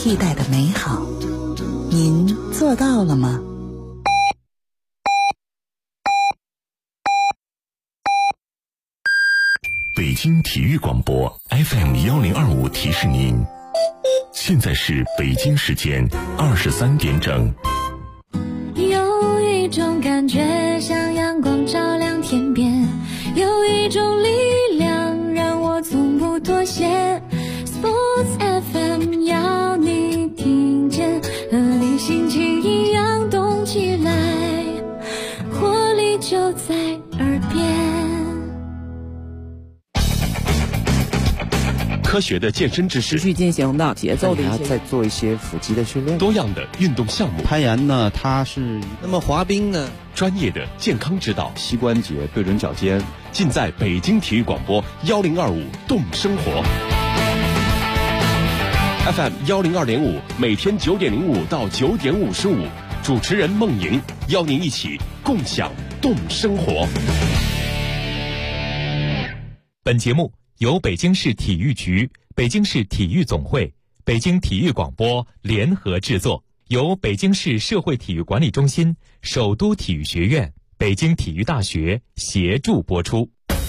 替代的美好，您做到了吗？ 北京体育广播 FM1025 提示您，现在是北京时间23点整。 有一种感觉像阳光照亮天边，有一种力量让我从不妥协。 Sports FM 要你听见，和你心情一样动起来，活力就在耳边。 科学的健身知识， 持续进行的节奏的一些， 再做一些腹肌的训练。 多样的运动项目， 攀岩呢，它是那么滑冰呢？ 专业的健康指导， 膝关节对准脚尖， 尽在北京体育广播1025动生活。FM 102.5，每天9点05到9点55，主持人孟莹邀您一起共享动生活。 本节目由北京市体育局、北京市体育总会、北京体育广播联合制作，由北京市社会体育管理中心、首都体育学院、北京体育大学协助播出。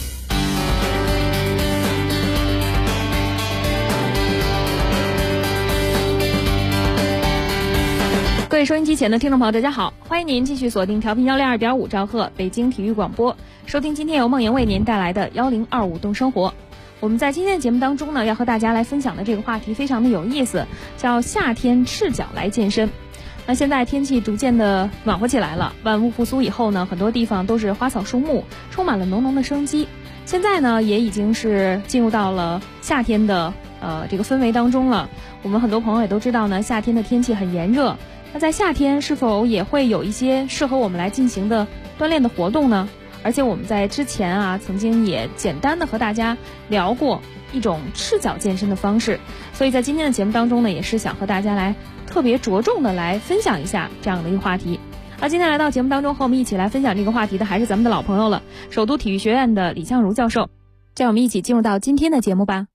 各位收音机前的听众朋友，大家好，欢迎您继续锁定调频102.5兆赫北京体育广播，收听今天由孟莹为您带来的1025动生活。我们在今天的节目当中呢，要和大家来分享的这个话题非常的有意思，叫夏天赤脚来健身。那现在天气逐渐的暖和起来了，万物复苏以后呢，很多地方都是花草树木，充满了浓浓的生机。现在呢，也已经是进入到了夏天的这个氛围当中了。我们很多朋友也都知道呢，夏天的天气很炎热。那在夏天是否也会有一些适合我们来进行的锻炼的活动呢？而且我们在之前曾经也简单的和大家聊过一种赤脚健身的方式，所以在今天的节目当中呢，也是想和大家来特别着重的来分享一下这样的一个话题。而今天来到节目当中和我们一起来分享这个话题的还是咱们的老朋友了，首都体育学院的李相如教授。让我们一起进入到今天的节目吧。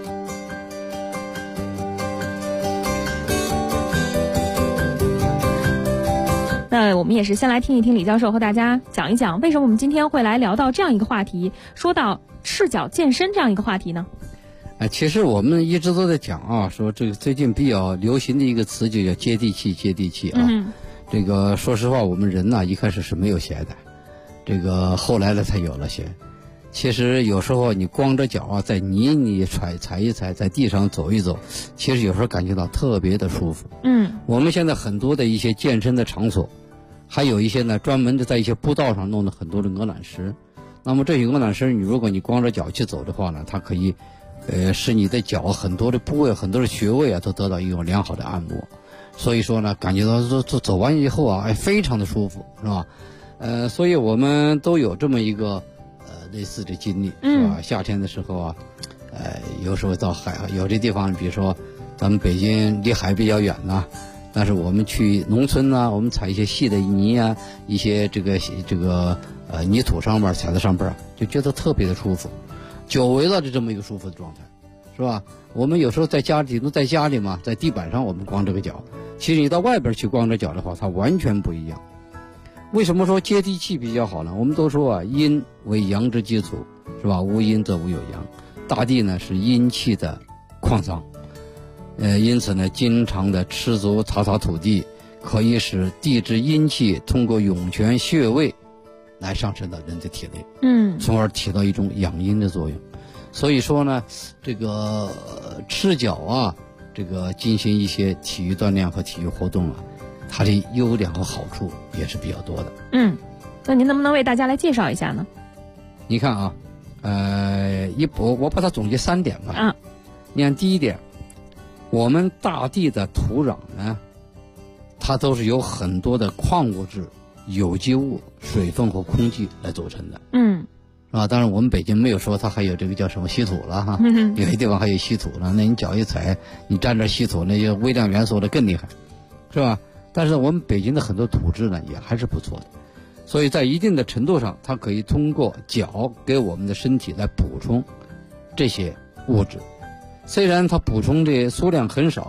那我们也是先来听一听李教授和大家讲一讲，为什么我们今天会来聊到这样一个话题，说到赤脚健身这样一个话题呢？ 其实我们一直都在讲说这个最近比较流行的一个词就叫接地气，接地气啊。这个说实话，我们人呢一开始是没有鞋的，这个后来呢才有了鞋。其实有时候你光着脚在泥里踩一踩，在地上走一走，其实有时候感觉到特别的舒服。我们现在很多的一些健身的场所，还有一些呢专门的在一些步道上弄了很多的鹅卵石。那么这些鹅卵石，如果你光着脚去走的话呢，它可以使你的脚很多的部位、很多的穴位都得到一种良好的按摩。所以说呢，感觉到走完以后非常的舒服，是吧？所以我们都有这么一个类似的经历，是吧？夏天的时候有时候到海，有的地方比如说咱们北京离海比较远但是我们去农村我们踩一些细的泥一些这个泥土上面踩在上边就觉得特别的舒服，久违了的这么一个舒服的状态，是吧？我们有时候在家里嘛，在地板上我们光着个脚，其实你到外边去光着脚的话，它完全不一样。为什么说接地气比较好呢？我们都说阴为阳之基础，是吧？无阴则无有阳。大地呢是阴气的矿藏，因此呢，经常的吃足擦土地，可以使地之阴气通过涌泉穴位来上升到人的体内，从而起到一种养阴的作用。所以说呢，这个赤脚这个进行一些体育锻炼和体育活动它的优点和好处也是比较多的。 那您能不能为大家来介绍一下呢？ 你看我把它总结3点吧。你看第一点，我们大地的土壤呢，它都是由很多的矿物质、有机物、水分和空气来组成的。当然我们北京没有说它还有这个叫什么稀土了有些地方还有稀土了，那你脚一踩，你沾着稀土，那些微量元素的更厉害，是吧？但是我们北京的很多土质呢也还是不错的，所以在一定的程度上，它可以通过脚给我们的身体来补充这些物质。虽然它补充的数量很少，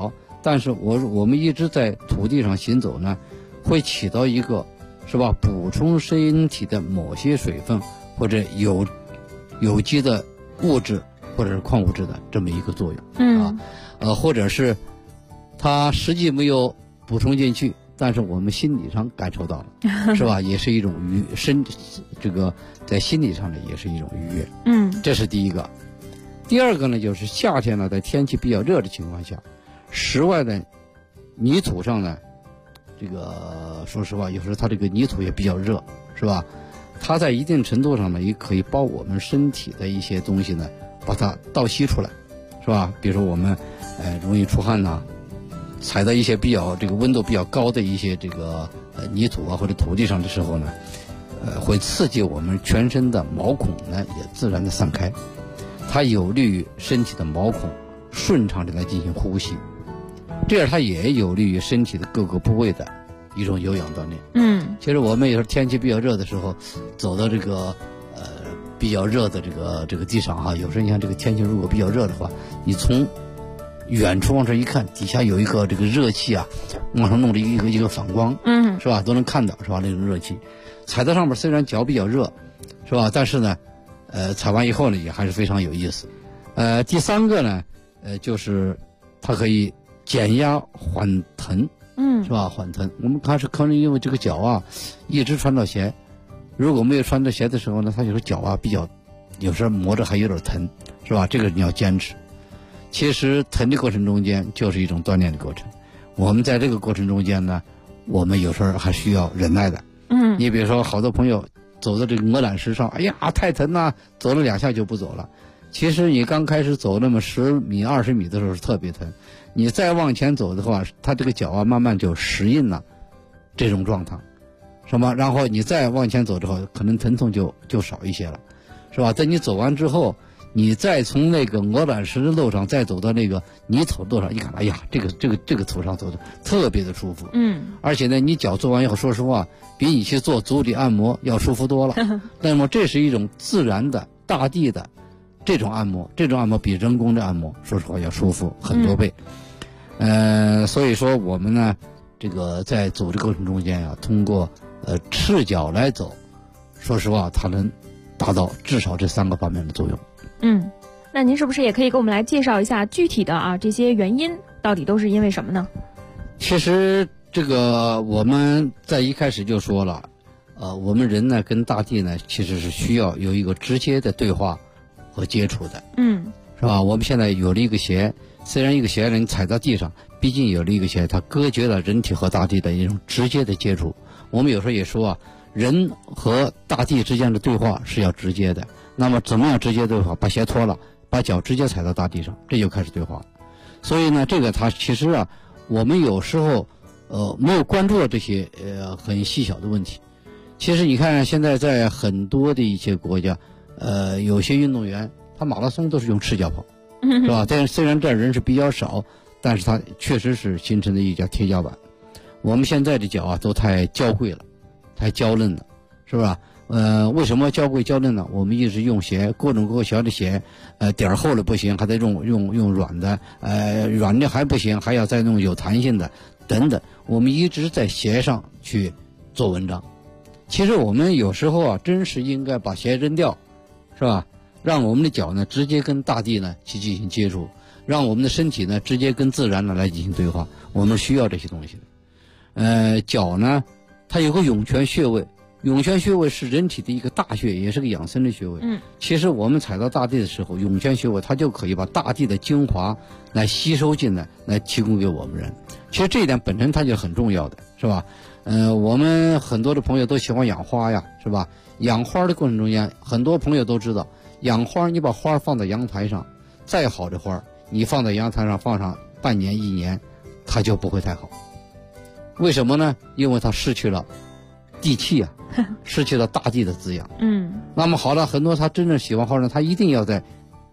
但是我们一直在土地上行走呢，会起到一个是吧补充身体的某些水分或者有机的物质或者是矿物质的这么一个作用或者是它实际没有补充进去，但是我们心理上感受到了是吧，也是一种这个在心理上呢也是一种愉悦。这是第一个。第二个呢，就是夏天呢，在天气比较热的情况下，室外的泥土上呢，这个说实话有时候它这个泥土也比较热是吧，它在一定程度上呢也可以把我们身体的一些东西呢把它倒吸出来是吧，比如说我们容易出汗呐，踩到一些比较这个温度比较高的一些这个泥土啊或者土地上的时候呢，会刺激我们全身的毛孔呢也自然的散开，它有利于身体的毛孔顺畅的来进行呼吸，这样它也有利于身体的各个部位的一种有氧锻炼。其实我们有时候天气比较热的时候，走到这个比较热的这个地上哈，有时候你看这个天气如果比较热的话，你从远处往这一看，底下有一个这个热气啊，往上弄着一个反光，是吧？都能看到是吧？那种热气，踩在上面虽然脚比较热，是吧？但是呢，踩完以后呢，也还是非常有意思。第三个呢，就是它可以减压缓疼，是吧？缓疼。我们可能因为这个脚啊，一直穿着鞋，如果没有穿着鞋的时候呢，它有时候脚啊比较，有时候磨着还有点疼，是吧？这个你要坚持。其实疼的过程中间就是一种锻炼的过程，我们在这个过程中间呢，我们有时候还需要忍耐的。你比如说好多朋友走到这个鹅卵石上，哎呀太疼了，走了2下就不走了。其实你刚开始走那么10米20米的时候是特别疼，你再往前走的话，它这个脚啊慢慢就适应了这种状态，是吧？然后你再往前走之后，可能疼痛就少一些了，是吧？在你走完之后，你再从那个鹅卵石的路上再走到那个泥土路上，一看，哎呀，这个土上走的特别的舒服。而且呢，你脚做完以后，说实话，比你去做足底按摩要舒服多了。那么这是一种自然的大地的这种按摩，这种按摩比人工的按摩，说实话要舒服很多倍。所以说我们呢，这个在走的过程中间啊，通过赤脚来走，说实话，它能达到至少这3个方面的作用。 那您是不是也可以给我们来介绍一下具体的这些原因到底都是因为什么呢？ 其实这个我们在一开始就说了，我们人呢跟大地呢其实是需要有一个直接的对话和接触的，是吧？我们现在有了一个鞋，虽然一个鞋你踩到地上，毕竟有了一个鞋，它隔绝了人体和大地的一种直接的接触。我们有时候也说人和大地之间的对话是要直接的。那么怎么样直接对话？把鞋脱了，把脚直接踩到大地上，这就开始对话了。所以呢，这个它其实我们有时候没有关注到这些很细小的问题。其实你看现在在很多的一些国家，有些运动员他马拉松都是用赤脚跑，是吧？但虽然这人是比较少，但是他确实是形成了一家铁脚板。我们现在的脚都太娇贵了，太娇嫩了，是吧？为什么娇贵娇嫩呢？我们一直用鞋，各种各小的鞋，点厚了不行，还得用软的，软的还不行，还要再弄有弹性的，等等。我们一直在鞋上去做文章。其实我们有时候真是应该把鞋扔掉，是吧？让我们的脚呢直接跟大地呢去进行接触，让我们的身体呢直接跟自然呢来进行对话。我们需要这些东西的。脚呢，它有个涌泉穴位。涌泉穴位是人体的一个大穴，也是个养生的穴位。其实我们踩到大地的时候，涌泉穴位它就可以把大地的精华来吸收进来，来提供给我们人。其实这一点本身它就很重要的，是吧？我们很多的朋友都喜欢养花呀，是吧？养花的过程中间，很多朋友都知道，养花你把花放在阳台上，再好的花，你放在阳台上放上半年1年，它就不会太好。为什么呢？因为它失去了地气失去了大地的滋养。那么好了，很多他真正喜欢花呢，他一定要在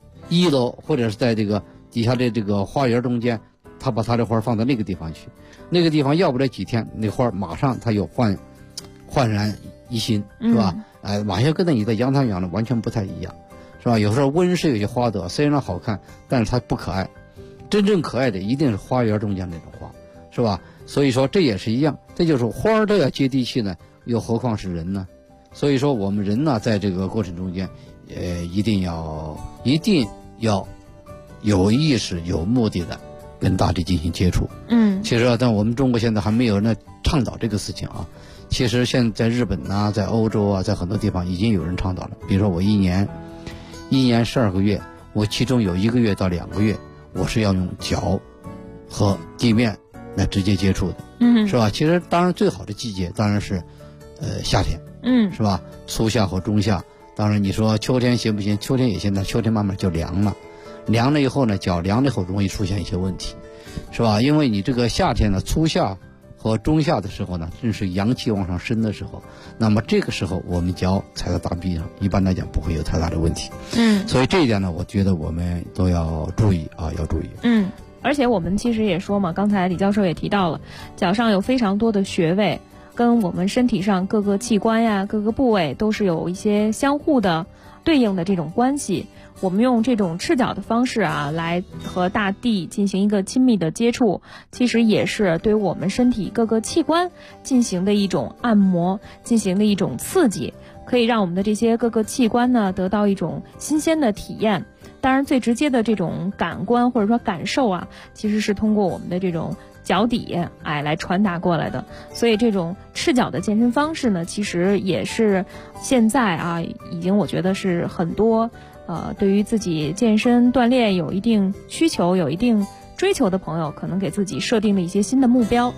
1楼或者是在这个底下的这个花园中间，他把他的花放到那个地方去，那个地方要不了几天，那花马上它有焕然一新，是吧？马上跟你在阳台养的完全不太一样，是吧？有时候温室有些花朵虽然好看，但是它不可爱。 真正可爱的一定是花园中间那种花，是吧？所以说这也是一样，这就是花都要接地气呢，又何况是人呢？所以说我们人呢，在这个过程中间，一定要有意识、有目的的跟大地进行接触。其实但我们中国现在还没有人倡导这个事情啊。其实现在日本啊，在欧洲啊，在很多地方已经有人倡导了。比如说我一年12个月，我其中有1个月到2个月，我是要用脚和地面来直接接触的，是吧？其实当然最好的季节当然是夏天，是吧？初夏或中夏。当然你说秋天行不行？秋天也行，但秋天慢慢就凉了，凉了以后呢，脚凉了以后容易出现一些问题，是吧？因为你这个夏天呢，初夏和中夏的时候呢，正是阳气往上升的时候，那么这个时候我们脚踩到大地上，一般来讲不会有太大的问题。所以这一点呢，我觉得我们都要注意啊，要注意。 而且我们其实也说嘛，刚才李教授也提到了，脚上有非常多的穴位，跟我们身体上各个器官呀、各个部位都是有一些相互的对应的这种关系。我们用这种赤脚的方式啊，来和大地进行一个亲密的接触，其实也是对我们身体各个器官进行的一种按摩，进行的一种刺激，可以让我们的这些各个器官呢得到一种新鲜的体验。当然最直接的这种感官或者说感受啊，其实是通过我们的这种脚底来传达过来的。所以这种赤脚的健身方式呢，其实也是现在啊，已经我觉得是很多对于自己健身锻炼有一定需求、有一定追求的朋友，可能给自己设定的一些新的目标。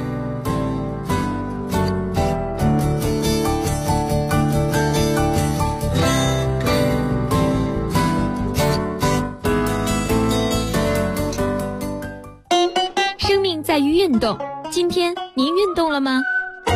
生命在于运动，今天您运动了吗？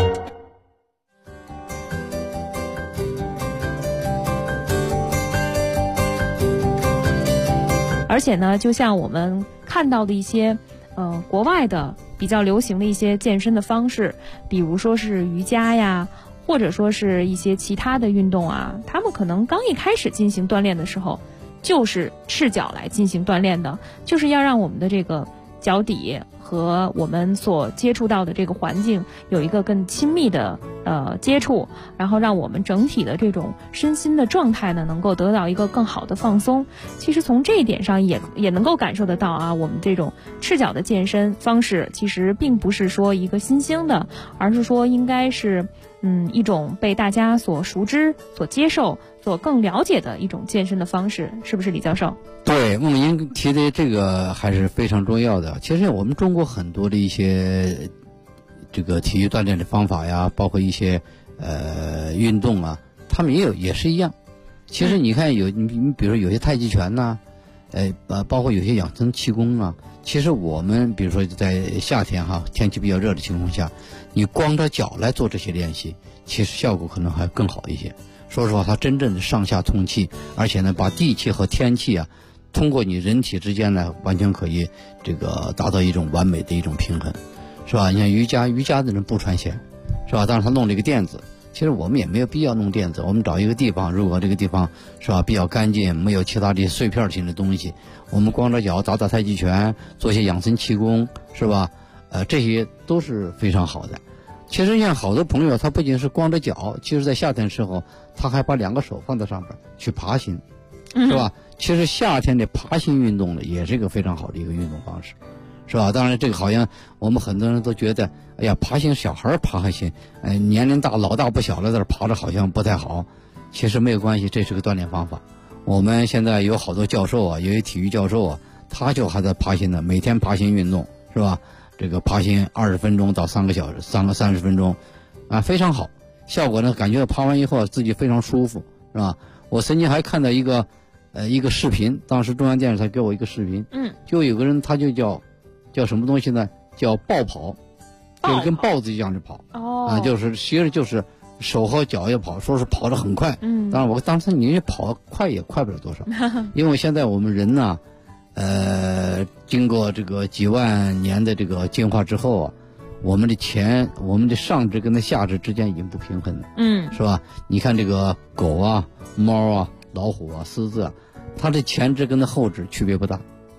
而且呢，就像我们看到的一些国外的比较流行的一些健身的方式，比如说是瑜伽呀，或者说是一些其他的运动啊，他们可能刚一开始进行锻炼的时候，就是赤脚来进行锻炼的，就是要让我们的这个脚底和我们所接触到的这个环境有一个更亲密的接触，然后让我们整体的这种身心的状态呢能够得到一个更好的放松。其实从这一点上也能够感受得到啊，我们这种赤脚的健身方式其实并不是说一个新兴的，而是说应该是一种被大家所熟知、所接受、所更了解的一种健身的方式，是不是李教授？ 对，孟英提的这个还是非常重要的。其实我们中国很多的一些这个体育锻炼的方法呀，包括一些运动啊，他们也是一样。其实你看你比如说有些太极拳呐，包括有些养生气功啊，其实我们比如说在夏天天气比较热的情况下，你光着脚来做这些练习，其实效果可能还更好一些。说实话，它真正的上下通气，而且呢，把地气和天气啊，通过你人体之间呢，完全可以这个达到一种完美的一种平衡，是吧？你看瑜伽的人不穿鞋，是吧？当然他弄了一个垫子，其实我们也没有必要弄垫子，我们找一个地方，如果这个地方是吧比较干净，没有其他的碎片性的东西，我们光着脚打太极拳，做一些养生气功，是吧？这些都是非常好的。其实像好多朋友，他不仅是光着脚，其实在夏天的时候，他还把2个手放在上边去爬行，是吧？其实夏天的爬行运动呢，也是一个非常好的一个运动方式，是吧？当然，这个好像我们很多人都觉得，哎呀，爬行小孩爬还行，年龄大老大不小了在这爬着好像不太好。其实没有关系，这是个锻炼方法。我们现在有好多教授啊，有些体育教授啊，他就还在爬行呢，每天爬行运动，是吧？这个爬行20分钟到3个小时，30分钟，啊，非常好。效果呢，感觉爬完以后自己非常舒服，是吧？我曾经还看到一个视频，当时中央电视台给我一个视频，就有个人他就叫什么东西呢？叫豹跑，就是跟豹子一样的跑，其实就是手和脚也跑，说是跑得很快，当然当时你跑快也快不了多少，因为现在我们人呢，经过这个几万年的这个进化之后啊，我们的上肢跟下肢之间已经不平衡了，是吧？你看这个狗啊、猫啊、老虎啊、狮子啊，它的前肢跟它后肢区别不大。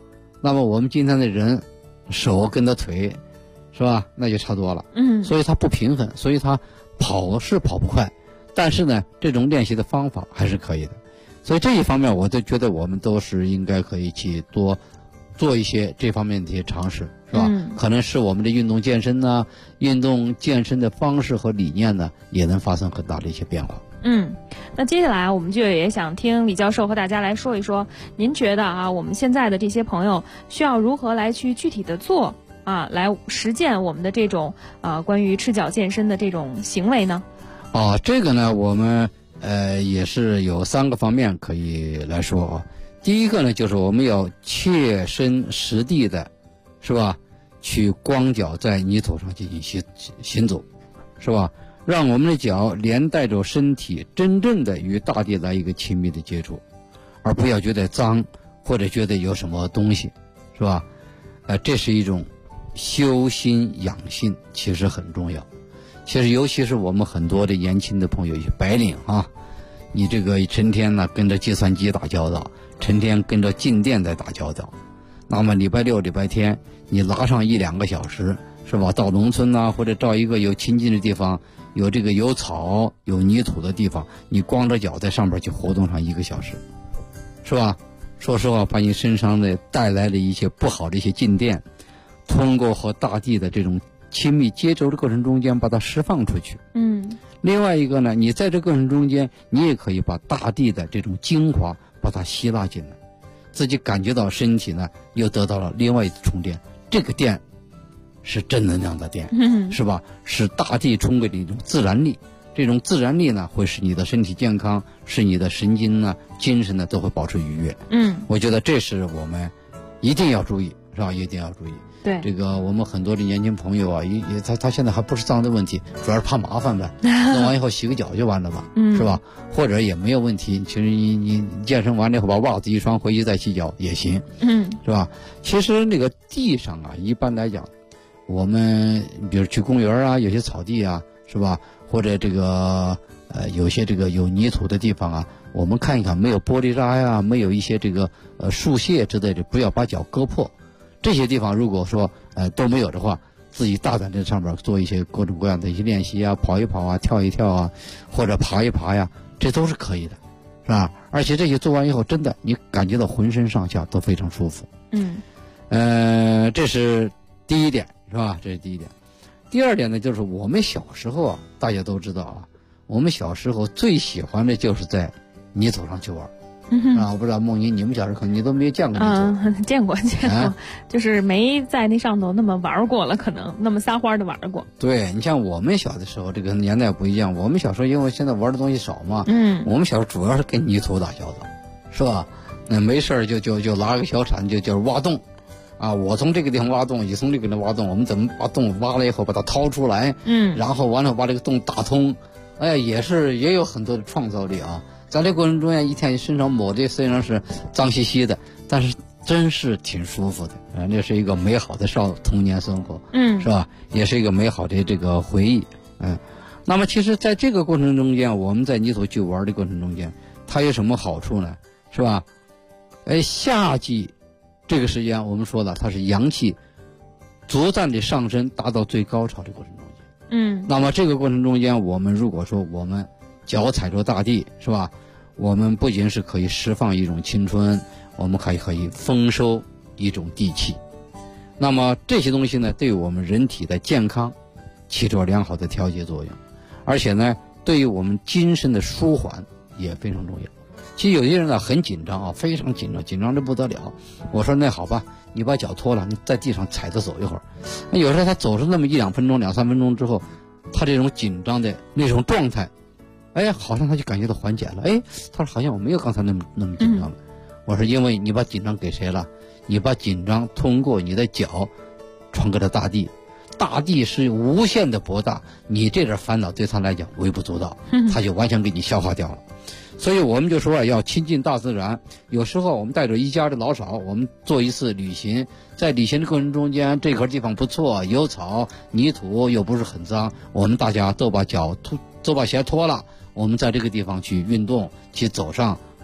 那么我们今天的人手跟着腿，是吧？那就差多了。所以它不平衡，所以它跑是跑不快，但是呢，这种练习的方法还是可以的。所以这一方面，我都觉得我们都是应该可以去多做一些这方面的一些尝试，是吧？可能是我们的运动健身呢，运动健身的方式和理念呢，也能发生很大的一些变化。 那接下来我们就也想听李教授和大家来说一说，您觉得啊，我们现在的这些朋友需要如何来去具体的做啊，来实践我们的这种关于赤脚健身的这种行为呢？ 这个呢，我们也是有3个方面可以来说啊。第一个呢，就是我们要切身实地的，是吧？去光脚在泥土上进行行走，是吧？让我们的脚连带着身体真正的与大地来一个亲密的接触，而不要觉得脏或者觉得有什么东西，是吧？这是一种修心养性，其实很重要。其实尤其是我们很多的年轻的朋友，一些白领啊，你这个成天呢跟着计算机打交道，成天跟着静电在打交道，那么礼拜六礼拜天你拿上1-2个小时，是吧？到农村啊，或者到一个有清净的地方，有这个有草有泥土的地方，你光着脚在上边去活动上1个小时，是吧？说实话，把你身上的带来的一些不好的一些静电，通过和大地的这种亲密接触的过程中间把它释放出去。另外一个呢，你在这过程中间，你也可以把大地的这种精华把它吸纳进来，自己感觉到身体呢又得到了另外一次充电。这个电是正能量的电，是吧？是大地充给的一种自然力。这种自然力呢，会使你的身体健康，使你的神经呢、精神呢都会保持愉悦。我觉得这是我们一定要注意，是吧？一定要注意。 对， 这个我们很多的年轻朋友啊，他现在还不是脏的问题，主要是怕麻烦呗。弄完以后洗个脚就完了吧，是吧？或者也没有问题。其实你健身完了以后把袜子一穿回去再洗脚也行，是吧？其实那个地上啊，一般来讲，我们比如去公园啊，有些草地啊，是吧？或者这个有些这个有泥土的地方啊，我们看一看没有玻璃渣呀，没有一些这个树屑之类的，不要把脚割破。这些地方如果说都没有的话，自己大胆在上面做一些各种各样的一些练习啊，跑一跑啊，跳一跳啊，或者爬一爬呀，这都是可以的，是吧？而且这些做完以后，真的你感觉到浑身上下都非常舒服。这是第一点，是吧？这是第一点。第二点呢，就是我们小时候啊，大家都知道啊，我们小时候最喜欢的就是在泥土上去玩。我不知道梦莹，你们小时候可能你都没有见过泥土。 见过，就是没在那上头那么玩过了，可能那么撒欢的玩过。 对，你像我们小的时候，这个年代不一样。我们小时候因为现在玩的东西少嘛，我们小时候主要是跟泥土打交道，是吧？没事儿就拿个小铲就挖洞。我从这个地方挖洞，你从这个地方挖洞，我们怎么把洞挖了以后把它掏出来，然后完了把这个洞打通，也有很多的创造力啊。在这过程中间，一天身上抹的虽然是脏兮兮的，但是真是挺舒服的。那是一个美好的童年生活，是吧？也是一个美好的这个回忆。那么其实在这个过程中间，我们在泥土去玩的过程中间，它有什么好处呢？是吧？夏季这个时间我们说了，它是阳气逐渐的上升，达到最高潮的过程中间。那么这个过程中间，我们如果说我们脚踩着大地，是吧？我们不仅是可以释放一种青春，我们还可以丰收一种地气。那么这些东西呢，对于我们人体的健康起着良好的调节作用，而且呢，对于我们精神的舒缓也非常重要。其实有些人呢很紧张啊，非常紧张得不得了。我说那好吧，你把脚脱了，你在地上踩着走一会儿。那有时候他走上那么1-2分钟、2-3分钟之后，他这种紧张的那种状态，好像他就感觉到缓解了。他说好像我没有刚才那么紧张了。我说因为你把紧张给谁了？你把紧张通过你的脚传给了大地，大地是无限的博大，你这点烦恼对他来讲微不足道，他就完全给你消化掉了。所以我们就说要亲近大自然。有时候我们带着一家的老少，我们做一次旅行，在旅行的过程中间，这块地方不错，有草泥土又不是很脏，我们大家都把鞋脱了，我们在这个地方去运动，去走上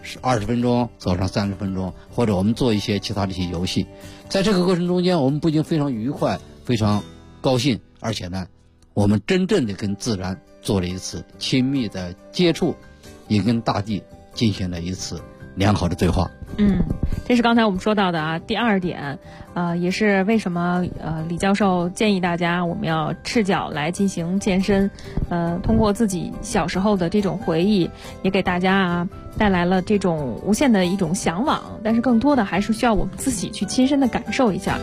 20分钟，走上30分钟，或者我们做一些其他的一些游戏。在这个过程中间，我们不仅非常愉快，非常高兴，而且呢，我们真正的跟自然做了一次亲密的接触，也跟大地进行了一次良好的对话。 这是刚才我们说到的第二点，也是为什么李教授建议大家我们要赤脚来进行健身，通过自己小时候的这种回忆，也给大家带来了这种无限的一种向往，但是更多的还是需要我们自己去亲身的感受一下。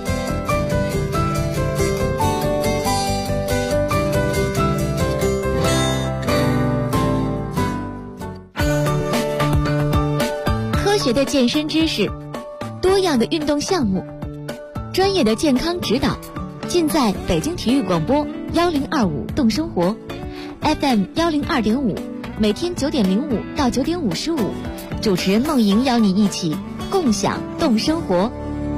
科学的健身知识，多样的运动项目，专业的健康指导，尽在北京体育广播1025动生活 FM 102.5，每天9点05到9点55，主持人梦莹邀你一起共享动生活。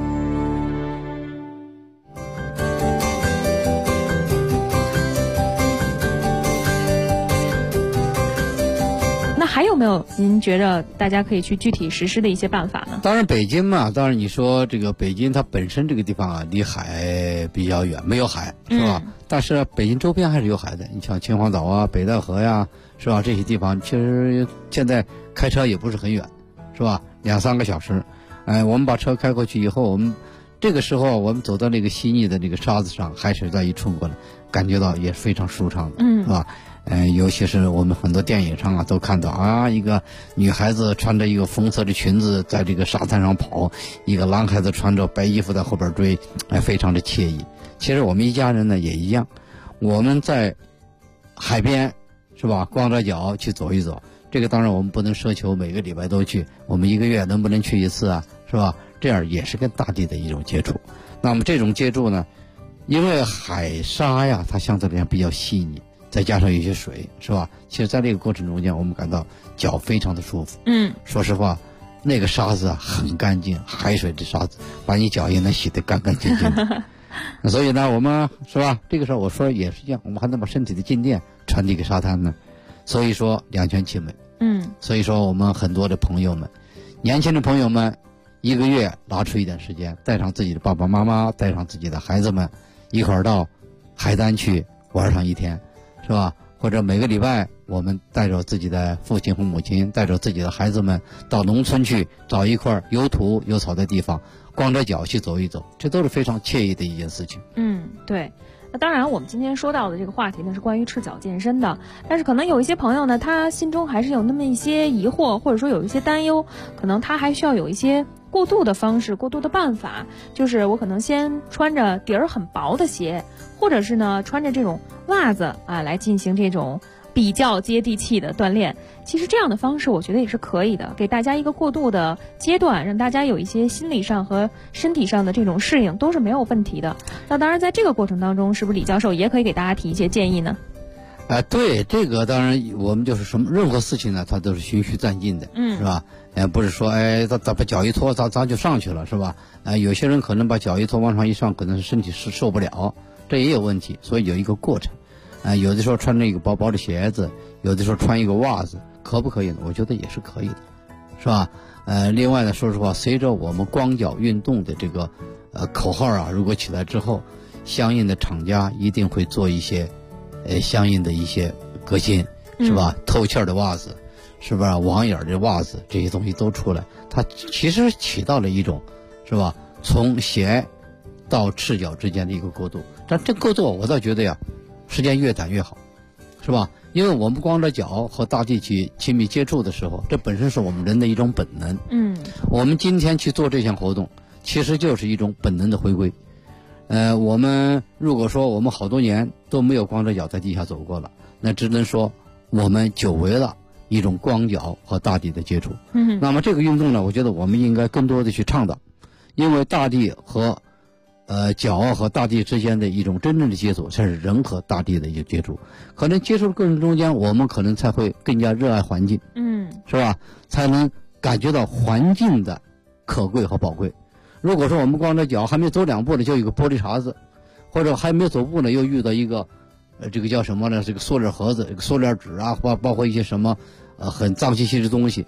还有没有您觉着大家可以去具体实施的一些办法呢？ 当然北京嘛，当然你说这个北京它本身这个地方离海比较远，没有海是吧？但是北京周边还是有海的，你像秦皇岛啊、北戴河呀，是吧？这些地方其实现在开车也不是很远，是吧？2-3个小时。我们把车开过去以后，我们这个时候我们走到那个细腻的那个沙子上，海水再一冲过来，感觉到也是非常舒畅的，是吧？尤其是我们很多电影上都看到一个女孩子穿着一个红色的裙子在这个沙滩上跑，一个男孩子穿着白衣服在后边追，非常的惬意。其实我们一家人呢也一样，我们在海边是吧，光着脚去走一走，这个当然我们不能奢求每个礼拜都去，我们1个月能不能去一次啊，是吧？这样也是跟大地的一种接触。那么这种接触呢，因为海沙呀它相对来讲比较细腻，再加上有些水，是吧？其实在这个过程中间，我们感到脚非常的舒服。说实话，那个沙子很干净，海水的沙子把你脚也能洗得干干净净的。所以呢，我们是吧？这个时候我说也是一样，我们还能把身体的静电传递给沙滩呢。所以说两全其美。所以说我们很多的朋友们，年轻的朋友们，1个月拿出一点时间，带上自己的爸爸妈妈，带上自己的孩子们，一块儿到海滩去玩上1天。是吧？或者每个礼拜我们带着自己的父亲和母亲，带着自己的孩子们到农村去找一块有土有草的地方，光着脚去走一走，这都是非常惬意的一件事情。 对。那当然我们今天说到的这个话题呢是关于赤脚健身的，但是可能有一些朋友呢他心中还是有那么一些疑惑，或者说有一些担忧，可能他还需要有一些过渡的方式，过渡的办法，就是我可能先穿着底儿很薄的鞋，或者是呢穿着这种袜子来进行这种比较接地气的锻炼。其实这样的方式我觉得也是可以的，给大家一个过渡的阶段，让大家有一些心理上和身体上的这种适应都是没有问题的。那当然在这个过程当中，是不是李教授也可以给大家提一些建议呢？ 对，这个当然我们就是什么任何事情呢，它都是循序渐进的，是吧？不是说咱把脚一脱，咱就上去了，是吧？有些人可能把脚一脱往上一上，可能是身体是受不了，这也有问题，所以有一个过程。有的时候穿着一个薄薄的鞋子，有的时候穿一个袜子，可不可以呢？我觉得也是可以的，是吧？另外呢，说实话，随着我们光脚运动的这个口号如果起来之后，相应的厂家一定会做一些相应的一些革新，是吧？透气儿的袜子，是吧？网眼的袜子，这些东西都出来，它其实起到了一种，是吧？从鞋到赤脚之间的一个过渡。但这过渡我倒觉得时间越短越好，是吧？因为我们光着脚和大地去亲密接触的时候，这本身是我们人的一种本能。我们今天去做这项活动，其实就是一种本能的回归。我们如果说我们好多年都没有光着脚在地下走过了，那只能说我们久违了一种光脚和大地的接触。那么这个运动呢，我觉得我们应该更多的去倡导，因为大地和脚和大地之间的一种真正的接触，才是人和大地的一个接触。可能接触的过程中间，我们可能才会更加热爱环境，是吧？才能感觉到环境的可贵和宝贵。如果说我们光着脚还没走2步呢，就有一个玻璃碴子，或者还没有走步呢，又遇到一个这个叫什么呢？这个塑料盒子、这个塑料纸包括一些什么很脏兮兮的东西，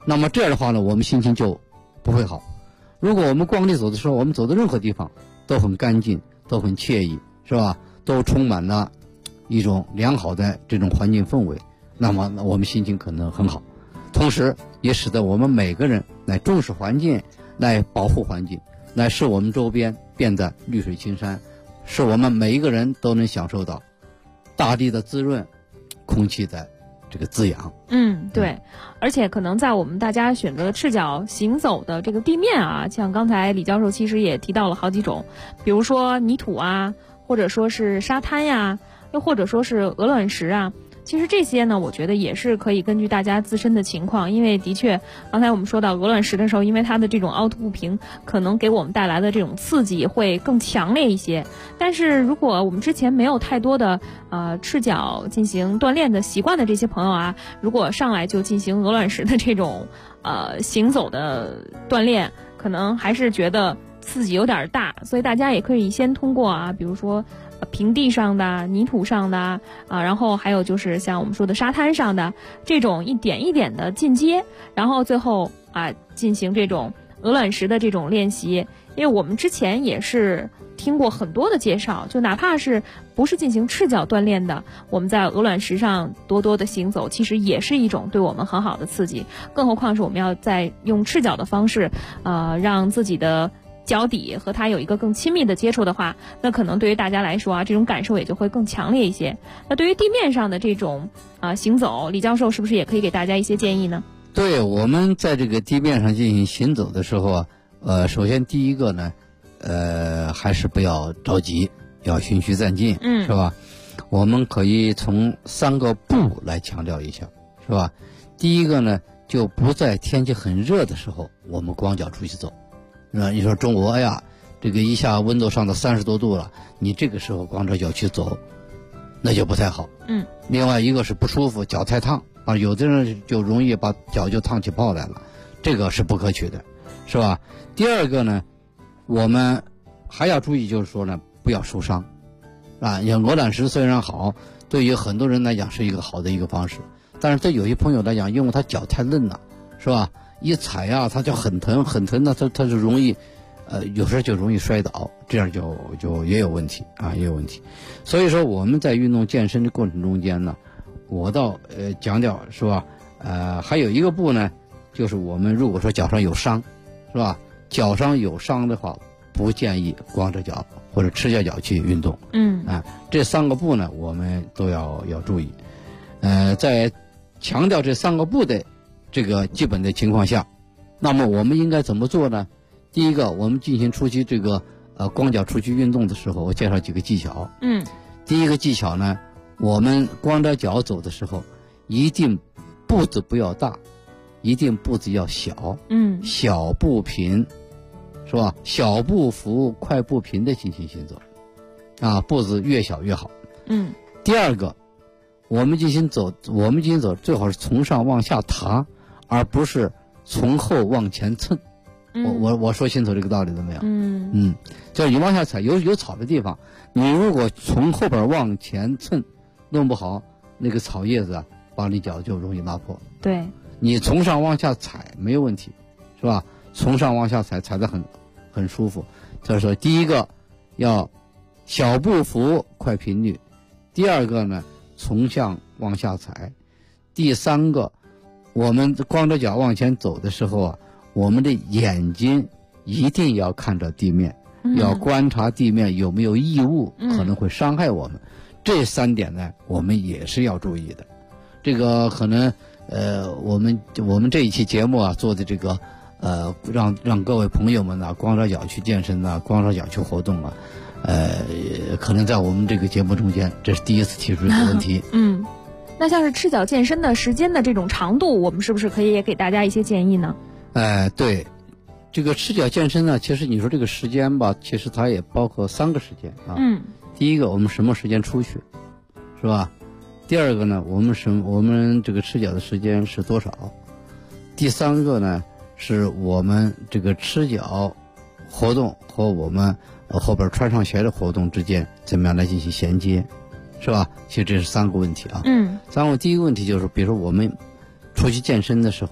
那么这样的话呢，我们心情就不会好。如果我们光着走的时候，我们走的任何地方都很干净，都很惬意，是吧？都充满了一种良好的这种环境氛围，那么我们心情可能很好，同时也使得我们每个人来重视环境，来保护环境，来使我们周边变得绿水青山，使我们每一个人都能享受到大地的滋润，空气的这个滋养。 对，而且可能在我们大家选择赤脚行走的这个地面啊，像刚才李教授其实也提到了好几种，比如说泥土啊，或者说是沙滩呀，又或者说是鹅卵石啊。其实这些呢，我觉得也是可以根据大家自身的情况，因为的确刚才我们说到鹅卵石的时候，因为它的这种凹凸不平，可能给我们带来的这种刺激会更强烈一些。但是如果我们之前没有太多的赤脚进行锻炼的习惯的这些朋友啊，如果上来就进行鹅卵石的这种行走的锻炼，可能还是觉得刺激有点大，所以大家也可以先通过比如说平地上的、泥土上的然后还有就是像我们说的沙滩上的这种一点一点的进阶，然后最后进行这种鹅卵石的这种练习。因为我们之前也是听过很多的介绍，就哪怕是不是进行赤脚锻炼的，我们在鹅卵石上多多的行走，其实也是一种对我们很好的刺激。更何况是我们要在用赤脚的方式让自己的脚底和它有一个更亲密的接触的话，那可能对于大家来说这种感受也就会更强烈一些。那对于地面上的这种行走，李教授是不是也可以给大家一些建议呢？ 对，我们在这个地面上进行行走的时候首先第一个呢还是不要着急，要循序渐进，是吧？我们可以从3个不来强调一下，是吧？第一个呢，就不在天气很热的时候我们光脚出去走。你说中国这个一下温度上到30多度了，你这个时候光着脚去走，那就不太好。另外一个是不舒服，脚太烫有的人就容易把脚就烫起泡来了，这个是不可取的，是吧？第二个呢，我们还要注意，就是说呢，不要受伤鹅卵石虽然好，对于很多人来讲是一个好的一个方式，但是对有些朋友来讲，因为他脚太嫩了，是吧？一踩他就很疼很疼的，他就容易有时候就容易摔倒，这样就也有问题也有问题。所以说我们在运动健身的过程中间呢，我倒强调，是吧？还有一个步呢，就是我们如果说脚上有伤，是吧？脚上有伤的话，不建议光着脚或者赤脚去运动。这3个步呢，我们都要注意。在强调这3个步的这个基本的情况下，那么我们应该怎么做呢？第一个，我们进行出去这个光脚出去运动的时候，我介绍几个技巧。第一个技巧呢，我们光着脚走的时候，一定步子不要大，一定步子要小。小步频，是吧？小步扶，快步频的进行行走步子越小越好。第二个，我们进行走最好是从上往下踏，而不是从后往前蹭。我说清楚这个道理了没有？就是你往下踩，有草的地方，你如果从后边往前蹭，弄不好那个草叶子把你脚就容易拉破。 对， 你从上往下踩没有问题，是吧？从上往下踩得很舒服。所以说第一个要小步扶，快频率；第二个呢，从上往下踩；第三个，我们光着脚往前走的时候我们的眼睛一定要看着地面，要观察地面有没有异物可能会伤害我们。这3点呢，我们也是要注意的。这个可能我们这一期节目做的这个让各位朋友们光着脚去健身光着脚去活动可能在我们这个节目中间，这是第一次提出这个问题。 那像是赤脚健身的时间的这种长度，我们是不是可以也给大家一些建议呢？ 对，这个赤脚健身呢，其实你说这个时间吧，其实它也包括3个时间第一个，我们什么时间出去，是吧？第二个呢，我们这个赤脚的时间是多少？第三个呢，是我们这个赤脚活动和我们后边穿上鞋的活动之间怎么样来进行衔接，是吧？其实这是3个问题3个。第一个问题就是，比如说我们出去健身的时候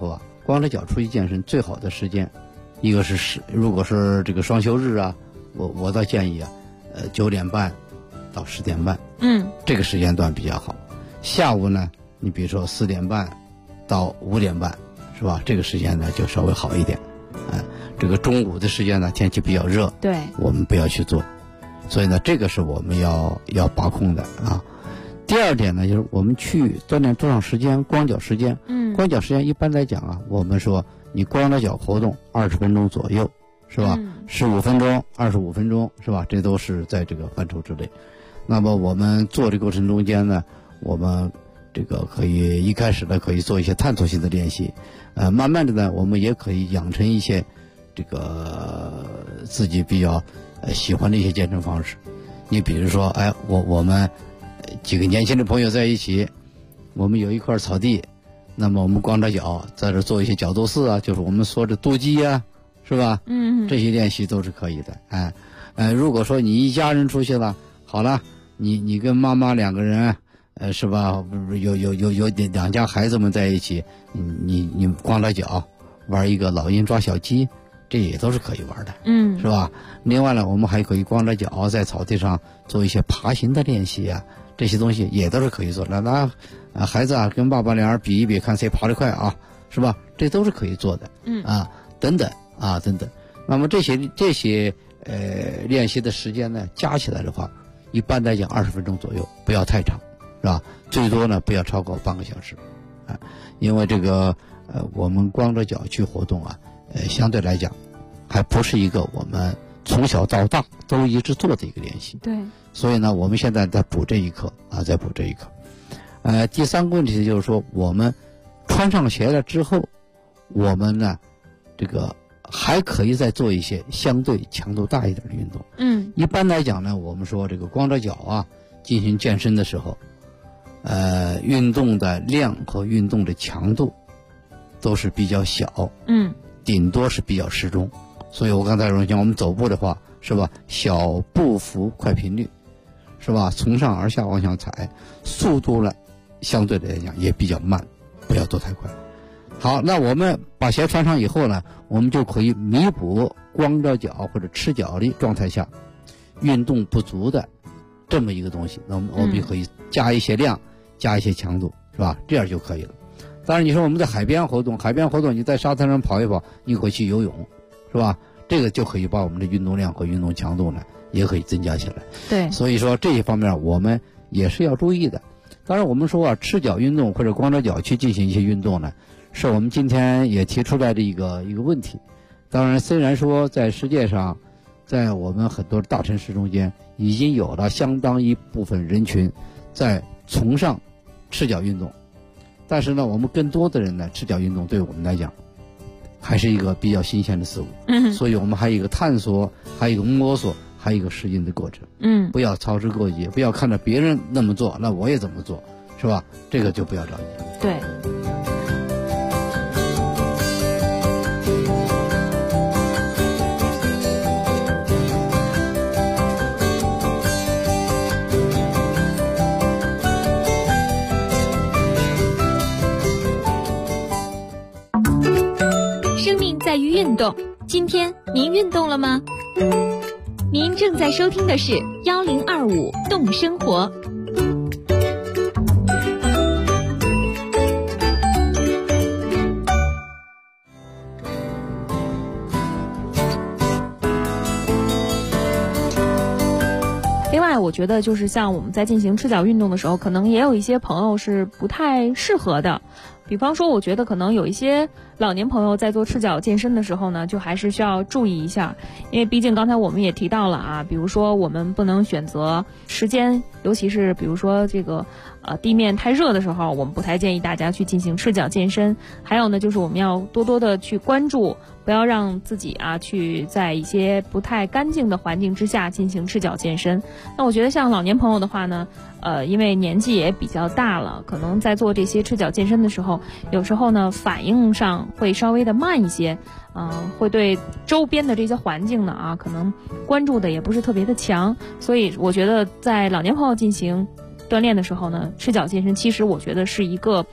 光着脚出去健身最好的时间，一个是如果是这个双休日啊，我倒建议啊，9点半到10点半，这个时间段比较好。下午呢，你比如说4点半到5点半，是吧？这个时间呢就稍微好一点。这个中午的时间呢，天气比较热， 对， 我们不要去做。所以呢，这个是我们要把控的啊。第二点呢，就是我们去锻炼多长时间，光脚时间。光脚时间一般来讲啊，我们说你光着脚活动20分钟左右，是吧？15分钟、25分钟，是吧？这都是在这个范畴之内。那么我们做的过程中间呢，我们这个可以一开始呢可以做一些探索性的练习，慢慢的呢，我们也可以养成一些这个自己比较喜欢的一些健身方式。你比如说，我们几个年轻的朋友在一起，我们有一块草地，那么我们光着脚在这做一些角斗士啊，就是我们说的跺机啊，是吧？这些练习都是可以的。如果说你一家人出去了，好了，你跟妈妈2个人，是吧？有2家孩子们在一起，你光着脚玩一个老鹰抓小鸡，这也都是可以玩的，是吧？另外呢，我们还可以光着脚在草地上做一些爬行的练习啊，这些东西也都是可以做的。那孩子啊，跟爸爸俩人比一比，看谁爬得快啊，是吧？这都是可以做的，等等。那么这些练习的时间呢，加起来的话，一般来讲20分钟左右，不要太长，是吧？最多呢不要超过半个小时，因为这个我们光着脚去活动啊，相对来讲还不是一个我们从小到大都一直做的一个练习。 对。 所以呢，我们现在在补这一课啊，在补这一课。第3个问题就是说，我们穿上鞋了之后，我们呢，这个还可以再做一些相对强度大一点的运动。一般来讲呢，我们说这个光着脚啊进行健身的时候，运动的量和运动的强度都是比较小，顶多是比较适中。所以我刚才说，像我们走步的话，是吧？小步幅快频率，是吧？从上而下往下踩，速度呢相对来讲也比较慢，不要做太快。好，那我们把鞋穿上以后呢，我们就可以弥补光着脚或者赤脚的状态下运动不足的这么一个东西。那我们就可以加一些量，加一些强度，是吧？这样就可以了。当然你说我们在海边活动你在沙滩上跑一跑，你可以去游泳，是吧？这个就可以把我们的运动量和运动强度呢也可以增加起来。 对， 所以说这一方面我们也是要注意的。当然我们说啊，赤脚运动或者光着脚去进行一些运动呢，是我们今天也提出来的一个问题。当然虽然说在世界上，在我们很多大城市中间已经有了相当一部分人群在崇尚赤脚运动，但是呢，我们更多的人呢，赤脚运动对我们来讲还是一个比较新鲜的事物。所以我们还有一个探索，还有一个摸索，还有一个适应的过程。不要操之过急，不要看着别人那么做，那我也怎么做，是吧？这个就不要着急。 对。 生命在于运动，今天您运动了吗？您正在收听的是1025动生活。 另外我觉得就是像我们在进行赤脚运动的时候，可能也有一些朋友是不太适合的。比方说我觉得可能有一些老年朋友在做赤脚健身的时候呢，就还是需要注意一下，因为毕竟刚才我们也提到了啊，比如说我们不能选择时间，尤其是比如说这个地面太热的时候，我们不太建议大家去进行赤脚健身。还有呢，就是我们要多多的去关注，不要让自己去在一些不太干净的环境之下进行赤脚健身。那我觉得像老年朋友的话呢，因为年纪也比较大了，可能在做这些赤脚健身的时候，有时候呢反应上会稍微的慢一些，会对周边的这些环境呢可能关注的也不是特别的强。所以我觉得在老年朋友进行锻炼的时候呢，赤脚健身其实我觉得是一个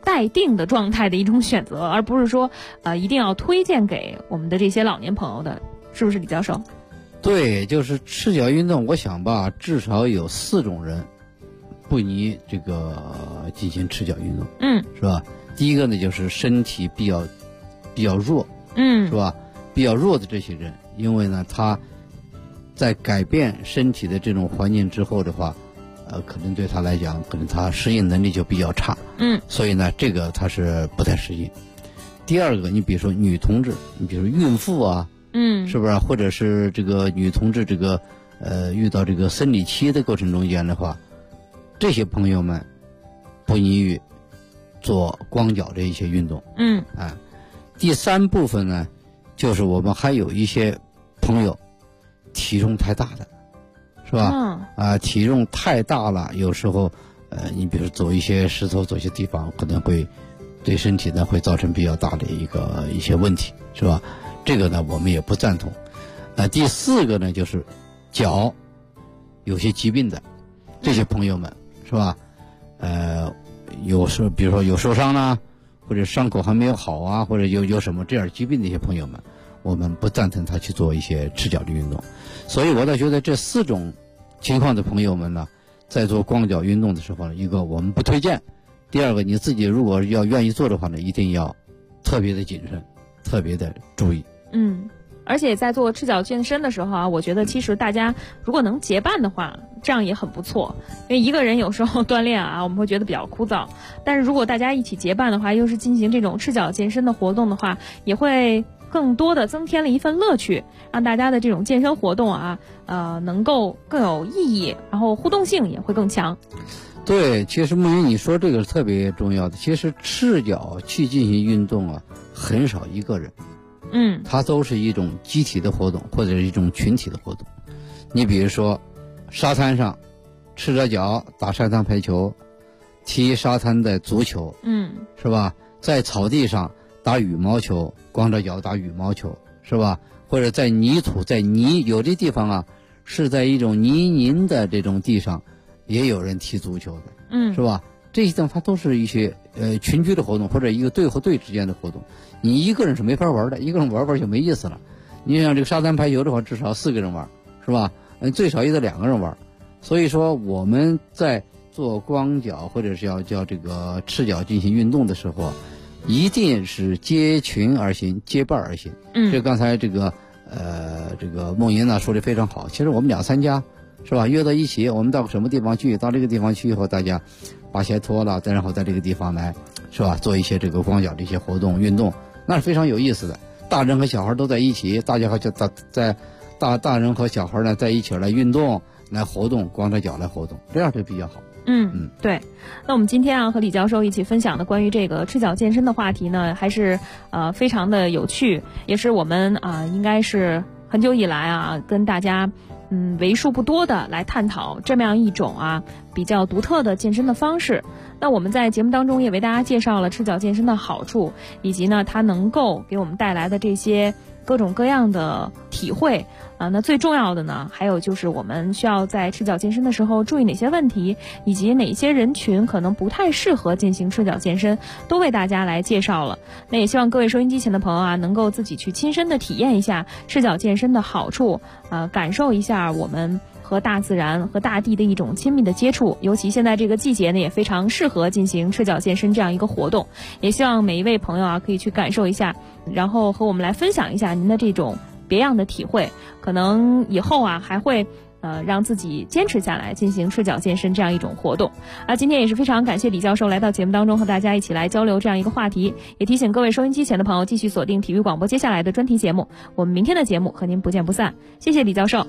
待定的状态的一种选择，而不是说一定要推荐给我们的这些老年朋友的，是不是李教授？ 对，就是赤脚运动，我想吧，至少有4种人不宜这个进行赤脚运动，是吧？第一个呢，就是身体比较弱，是吧？比较弱的这些人，因为呢，他在改变身体的这种环境之后的话，可能对他来讲，可能他适应能力就比较差，所以呢，这个他是不太适应。第二个，你比如说女同志，你比如说孕妇啊，是不是？或者是这个女同志这个遇到这个生理期的过程中间的话，这些朋友们不宜于做光脚的一些运动。第3部分呢，就是我们还有一些朋友体重太大的，是吧？体重太大了，有时候你比如走一些石头，走一些地方，可能会对身体呢会造成比较大的一些问题，是吧？这个呢我们也不赞同。第4个呢，就是脚有些疾病的这些朋友们，是吧？有时候比如说有受伤啦，或者伤口还没有好啊，或者有什么这样疾病的一些朋友们，我们不赞成他去做一些赤脚的运动。所以我倒觉得这4种情况的朋友们呢，在做光脚运动的时候呢，一个我们不推荐，第二个你自己如果要愿意做的话呢，一定要特别的谨慎，特别的注意。 而且在做赤脚健身的时候啊，我觉得其实大家如果能结伴的话，这样也很不错。因为一个人有时候锻炼啊，我们会觉得比较枯燥，但是如果大家一起结伴的话，又是进行这种赤脚健身的活动的话，也会更多的增添了一份乐趣，让大家的这种健身活动啊，能够更有意义，然后互动性也会更强。 对，其实木鱼你说这个是特别重要的。其实赤脚去进行运动啊，很少一个人，它都是一种集体的活动，或者是一种群体的活动。你比如说，沙滩上赤着脚打沙滩排球，踢沙滩的足球，是吧？在草地上打羽毛球，光着脚打羽毛球，是吧？或者在泥土，有的地方啊，是在一种泥泞的这种地上，也有人踢足球的，是吧？这些地方它都是一些群居的活动，或者一个队和队之间的活动。你一个人是没法玩的，一个人玩就没意思了。你像这个沙滩排球的话，至少4个人玩，是吧？最少也得2个人玩。所以说我们在做光脚或者是要叫这个赤脚进行运动的时候，一定是结群而行，结伴而行。这刚才这个梦莹呢说的非常好。其实我们2、3家，是吧？约到一起，我们到个什么地方去，到这个地方去以后，大家把鞋脱了，再然后在这个地方来，是吧？做一些这个光脚的一些活动运动，那是非常有意思的。大人和小孩都在一起，大家大人和小孩呢在一起来运动，来活动，光着脚来活动，这样就比较好。 对。那我们今天啊和李教授一起分享的关于这个赤脚健身的话题呢，还是非常的有趣，也是我们应该是很久以来啊跟大家为数不多的来探讨这么样一种比较独特的健身的方式。那我们在节目当中也为大家介绍了赤脚健身的好处，以及呢它能够给我们带来的这些各种各样的体会那最重要的呢，还有就是我们需要在赤脚健身的时候注意哪些问题，以及哪些人群可能不太适合进行赤脚健身，都为大家来介绍了。那也希望各位收音机前的朋友能够自己去亲身的体验一下赤脚健身的好处，感受一下我们和大自然和大地的一种亲密的接触。尤其现在这个季节呢，也非常适合进行赤脚健身这样一个活动。也希望每一位朋友可以去感受一下，然后和我们来分享一下您的这种别样的体会，可能以后还会让自己坚持下来进行赤脚健身这样一种活动。今天也是非常感谢李教授来到节目当中和大家一起来交流这样一个话题，也提醒各位收音机前的朋友继续锁定体育广播接下来的专题节目，我们明天的节目和您不见不散。谢谢李教授。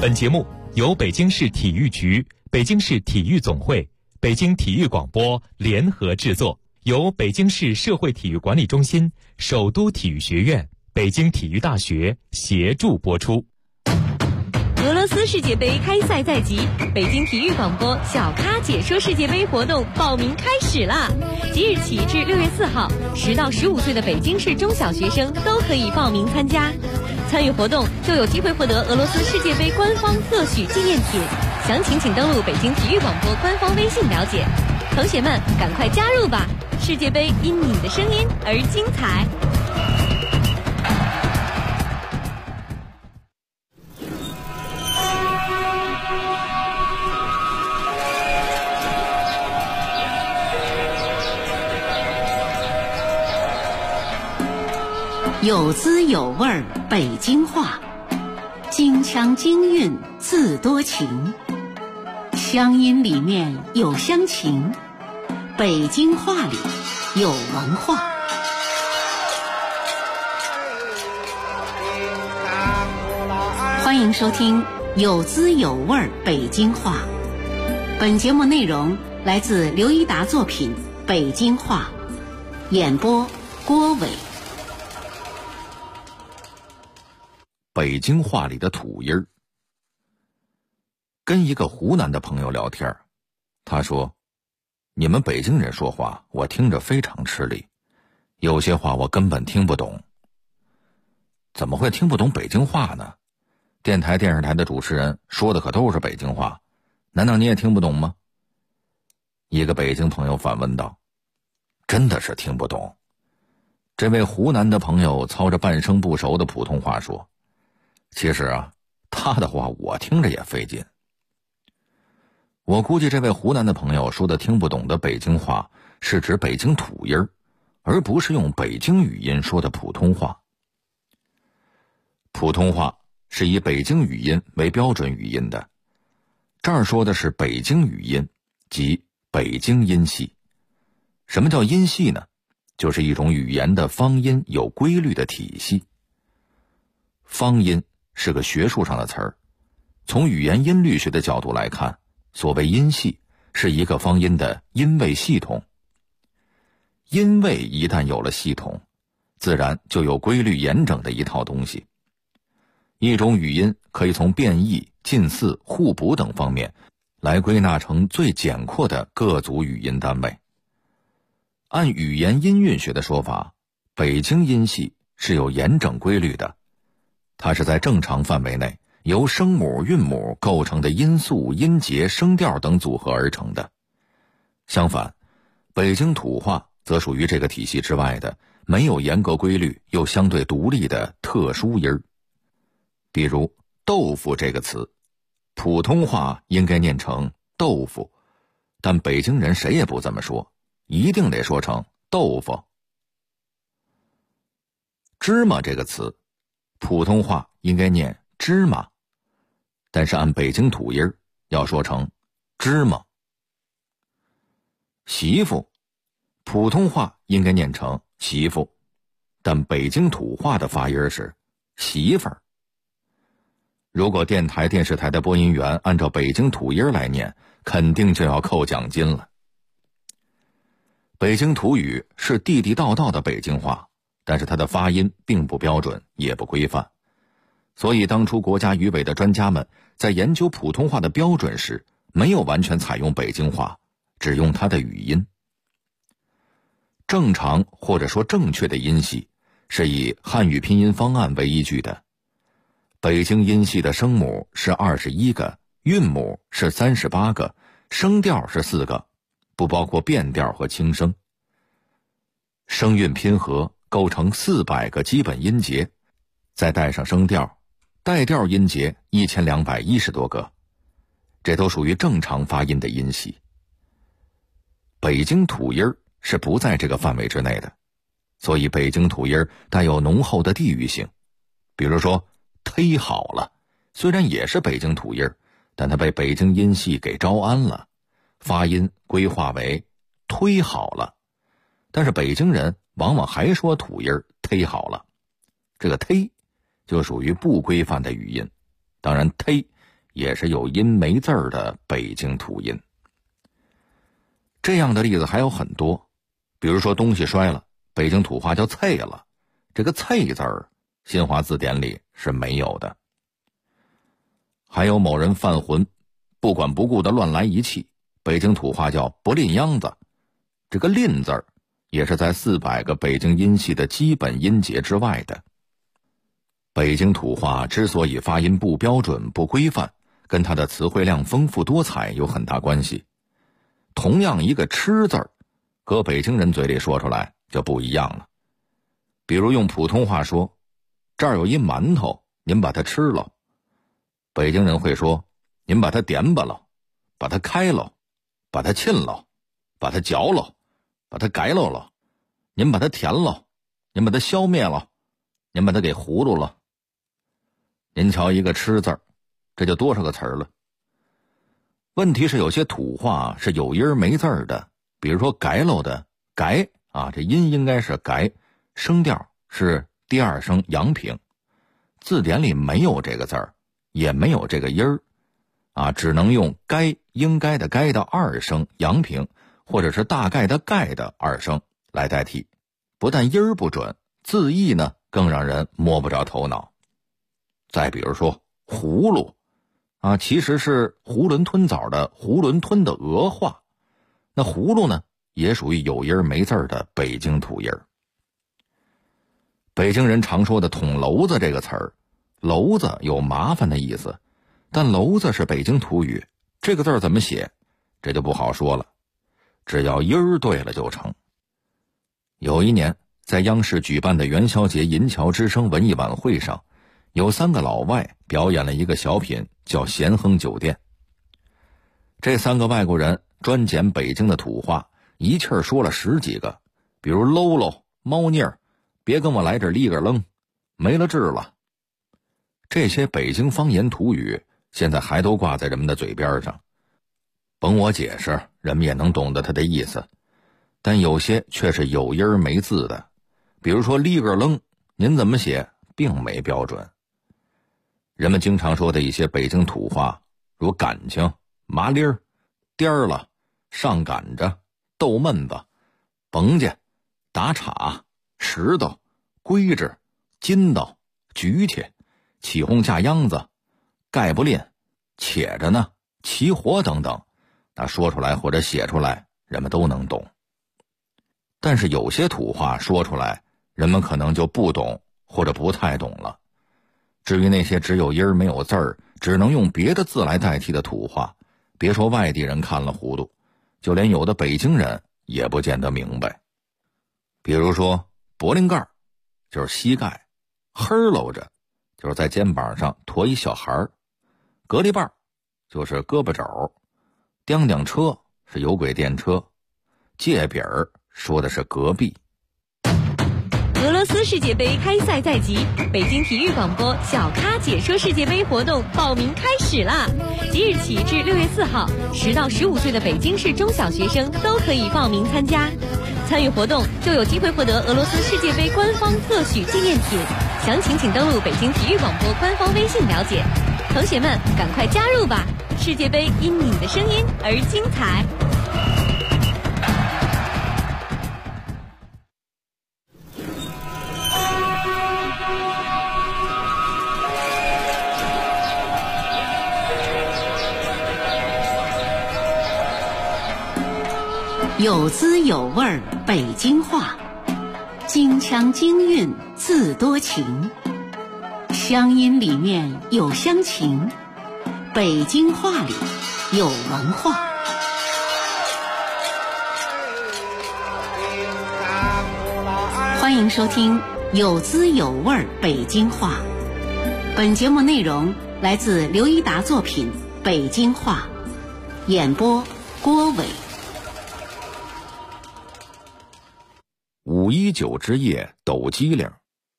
本节目由北京市体育局、北京市体育总会、北京体育广播联合制作，由北京市社会体育管理中心、首都体育学院、北京体育大学协助播出。 俄罗斯世界杯开赛在即，北京体育广播小咖解说世界杯活动报名开始啦！即日起至6月4号，10到15岁的北京市中小学生都可以报名参加。参与活动就有机会获得俄罗斯世界杯官方特许纪念品，详情请登录北京体育广播官方微信了解。同学们，赶快加入吧！世界杯因你的声音而精彩。 有滋有味儿北京话，京腔京韵字多情，乡音里面有乡情，北京话里有文化。欢迎收听有滋有味儿北京话。本节目内容来自刘一达作品《北京话》，演播郭伟。 北京话里的土音儿。跟一个湖南的朋友聊天，他说：“你们北京人说话，我听着非常吃力，有些话我根本听不懂。”怎么会听不懂北京话呢？电台、电视台的主持人说的可都是北京话，难道你也听不懂吗？一个北京朋友反问道：“真的是听不懂。”这位湖南的朋友操着半生不熟的普通话说：“其实啊，他的话我听着也费劲。”我估计这位湖南的朋友说的听不懂的北京话是指北京土音儿，而不是用北京语音说的普通话。普通话是以北京语音为标准语音的，这儿说的是北京语音，即北京音系。什么叫音系呢？就是一种语言的方音有规律的体系。方音是个学术上的词儿，从语言音律学的角度来看，所谓音系是一个方音的音位系统。音位一旦有了系统，自然就有规律严整的一套东西。一种语音可以从变异、近似、互补等方面来归纳成最简括的各组语音单位。按语言音韵学的说法，北京音系是有严整规律的，它是在正常范围内由声母、韵母构成的音素、音节、声调等组合而成的。相反，北京土话则属于这个体系之外的没有严格规律又相对独立的特殊音儿。比如豆腐这个词，普通话应该念成豆腐，但北京人谁也不这么说，一定得说成豆腐。芝麻这个词，普通话应该念芝麻，但是按北京土音要说成芝麻。媳妇，普通话应该念成媳妇，但北京土话的发音是媳妇儿。如果电台、电视台的播音员按照北京土音来念，肯定就要扣奖金了。北京土语是地地道道的北京话，但是它的发音并不标准，也不规范。所以当初国家语委的专家们在研究普通话的标准时，没有完全采用北京话，只用它的语音。正常或者说正确的音系是以汉语拼音方案为依据的。北京音系的声母是21个，韵母是38个，声调是4个，不包括变调和轻声。声韵拼合构成400个基本音节，再带上声调，带调音节1210多个，这都属于正常发音的音系。北京土音是不在这个范围之内的，所以北京土音带有浓厚的地域性。比如说忒好了，虽然也是北京土音，但它被北京音系给招安了，发音规划为忒好了，但是北京人往往还说土音忒好了，这个忒就属于不规范的语音。当然忒也是有音没字儿的北京土音。这样的例子还有很多，比如说东西摔了，北京土话叫啐了，这个啐字儿新华字典里是没有的。还有某人犯浑，不管不顾的乱来一气，北京土话叫不吝秧子，这个吝字儿也是在400个北京音系的基本音节之外的。北京土话之所以发音不标准不规范，跟它的词汇量丰富多彩有很大关系。同样一个吃字儿，搁北京人嘴里说出来就不一样了。比如用普通话说，这儿有一馒头，您把它吃了。北京人会说，您把它点吧了，把它开了，把它沁了，把它嚼了，把它改了，您把它填了，您把它消灭了，您把它给糊涂了。您瞧一个吃字儿，这就多少个词儿了。问题是有些土话是有音没字儿的，比如说改喽的改啊，这音应该是改，声调是第二声阳平，字典里没有这个字儿，也没有这个音儿啊，只能用该应该的该的二声阳平，或者是大概的概的二声来代替。不但音儿不准，字义呢更让人摸不着头脑。再比如说葫芦啊，其实是囫囵吞枣的囫囵吞的俄话，那葫芦呢也属于有音没字的北京土音。北京人常说的捅娄子这个词儿，娄子有麻烦的意思，但娄子是北京土语，这个字怎么写这就不好说了，只要音儿对了就成。有一年在央视举办的元宵节银桥之声文艺晚会上，有3个老外表演了一个小品叫《咸亨酒店》。这3个外国人专捡北京的土话，一气儿说了10几个，比如喽喽、猫腻儿、别跟我来这立个愣、没了治了。这些北京方言土语现在还都挂在人们的嘴边上，甭我解释，人们也能懂得它的意思。但有些却是有音没字的，比如说立个愣，您怎么写并没标准。人们经常说的一些北京土话，如感情、麻利儿、颠儿了、上赶着、逗闷子、甭家、打岔、石头、规制、筋道、举起、起哄架秧子、盖不吝、且着呢、起火等等，那说出来或者写出来人们都能懂。但是有些土话说出来人们可能就不懂或者不太懂了。至于那些只有音没有字儿，只能用别的字来代替的土话，别说外地人看了糊涂，就连有的北京人也不见得明白。比如说脖领盖就是膝盖，呵喽着就是在肩膀上驮一小孩儿，隔离瓣就是胳膊肘，叮叮车是有轨电车，界饼儿说的是隔壁。 俄罗斯世界杯开赛在即，北京体育广播小咖解说世界杯活动报名开始啦！即日起至6月4号，10到15岁的北京市中小学生都可以报名参加。参与活动就有机会获得俄罗斯世界杯官方特许纪念品，详情请登录北京体育广播官方微信了解。同学们，赶快加入吧！世界杯因你的声音而精彩。 有滋有味儿北京话，京腔京韵字多情，乡音里面有乡情，北京话里有文化。欢迎收听有滋有味儿北京话。本节目内容来自刘一达作品《北京话》，演播郭伟。 519之夜抖机灵。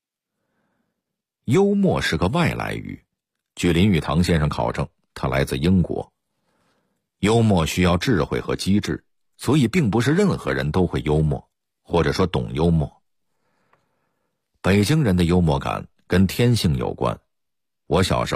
幽默是个外来语，据林语堂先生考证，它来自英国。幽默需要智慧和机智，所以并不是任何人都会幽默，或者说懂幽默。北京人的幽默感跟天性有关。我小时候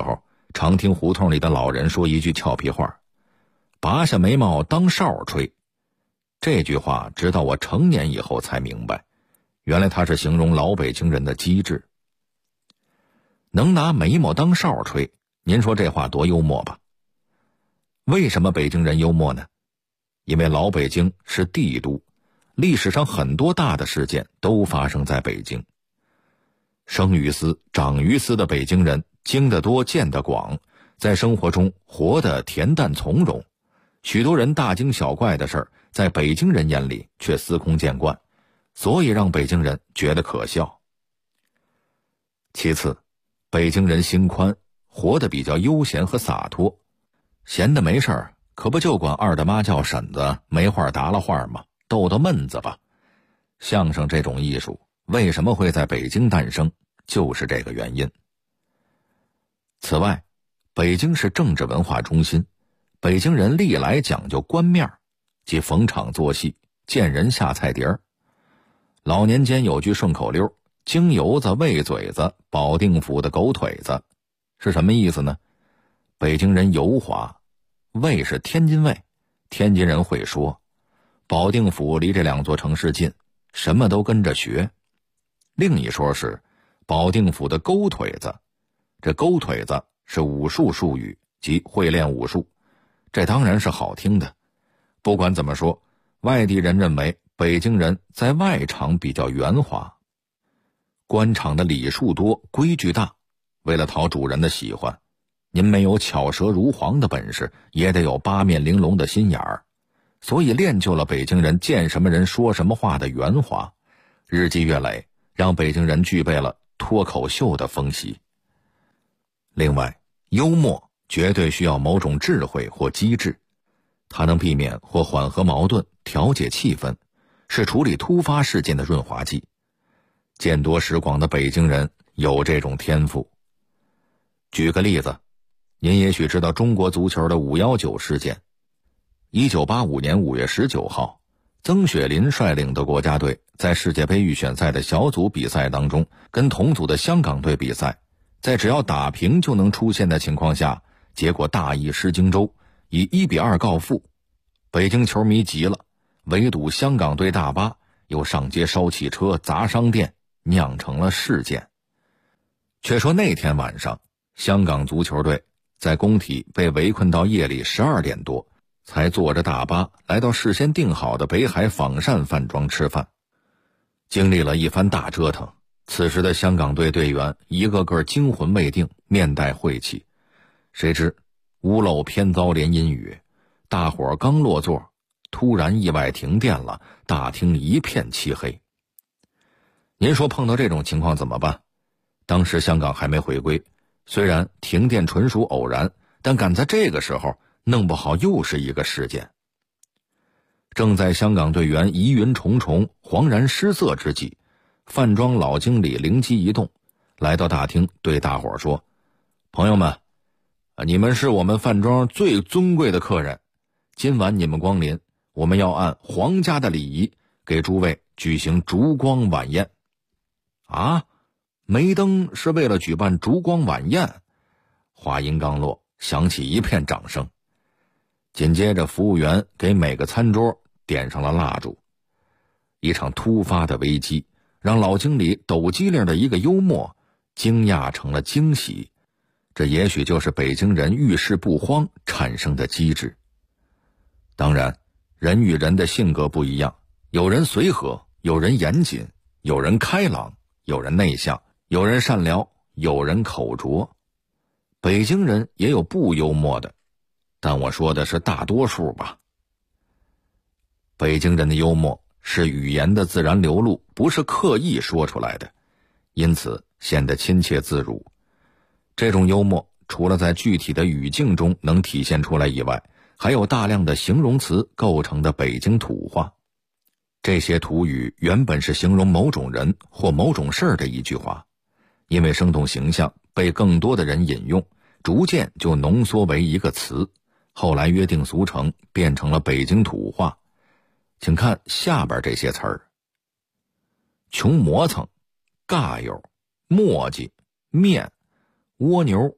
常听胡同里的老人说一句俏皮话：拔下眉毛当哨吹。这句话直到我成年以后才明白，原来它是形容老北京人的机智。能拿眉毛当哨吹，您说这话多幽默吧？为什么北京人幽默呢？因为老北京是帝都，历史上很多大的事件都发生在北京。生于斯长于斯的北京人经得多见得广，在生活中活得恬淡从容，许多人大惊小怪的事儿在北京人眼里却司空见惯，所以让北京人觉得可笑。其次，北京人心宽，活得比较悠闲和洒脱，闲的没事儿可不就管二大妈叫婶子，没话搭了话吗？逗逗闷子吧。相声这种艺术为什么会在北京诞生，就是这个原因。此外，北京是政治文化中心，北京人历来讲究官面，即逢场作戏，见人下菜碟儿。老年间有句顺口溜：京油子喂嘴子，保定府的狗腿子，是什么意思呢？北京人油滑，卫是天津卫，天津人会说，保定府离这两座城市近，什么都跟着学。另一说是保定府的勾腿子，这勾腿子是武术术语，即会练武术，这当然是好听的。不管怎么说，外地人认为北京人在外场比较圆滑，官场的礼数多，规矩大，为了讨主人的喜欢，您没有巧舌如簧的本事，也得有八面玲珑的心眼儿，所以练就了北京人见什么人说什么话的圆滑，日积月累，让北京人具备了脱口秀的风习。另外，幽默绝对需要某种智慧或机智，它能避免或缓和矛盾，调节气氛，是处理突发事件的润滑剂。见多识广的北京人有这种天赋。举个例子，您也许知道中国足球的519事件。1985年5月19号，曾雪林率领的国家队在世界杯预选赛的小组比赛当中，跟同组的香港队比赛，在只要打平就能出线的情况下，结果大意失荆州，以1-2告负。北京球迷急了，围堵香港队大巴，又上街烧汽车砸商店，酿成了事件。却说那天晚上，香港足球队在工体被围困到夜里12点多，才坐着大巴来到事先订好的北海仿膳饭庄吃饭。经历了一番大折腾，此时的香港队队员一个个惊魂未定，面带晦气。谁知屋漏偏遭连阴雨，大伙刚落座，突然意外停电了，大厅一片漆黑。您说碰到这种情况怎么办？当时香港还没回归，虽然停电纯属偶然，但赶在这个时候弄不好又是一个事件。正在香港队员疑云重重、惶然失色之际，饭庄老经理灵机一动，来到大厅对大伙说：朋友们，你们是我们饭庄最尊贵的客人，今晚你们光临，我们要按皇家的礼仪给诸位举行烛光晚宴。啊，梅登是为了举办烛光晚宴？话音刚落，响起一片掌声。紧接着服务员给每个餐桌点上了蜡烛。一场突发的危机让老经理抖机灵的一个幽默惊讶成了惊喜，这也许就是北京人遇事不慌产生的机智。当然，人与人的性格不一样，有人随和，有人严谨，有人开朗，有人内向，有人善良，有人口拙。北京人也有不幽默的，但我说的是大多数吧。北京人的幽默是语言的自然流露，不是刻意说出来的，因此显得亲切自如。这种幽默除了在具体的语境中能体现出来以外，还有大量的形容词构成的北京土话。这些土语原本是形容某种人或某种事儿的一句话，因为生动形象被更多的人引用，逐渐就浓缩为一个词，后来约定俗成，变成了北京土话。请看下边这些词儿：穷磨蹭、尬友、磨叽、面、蜗牛、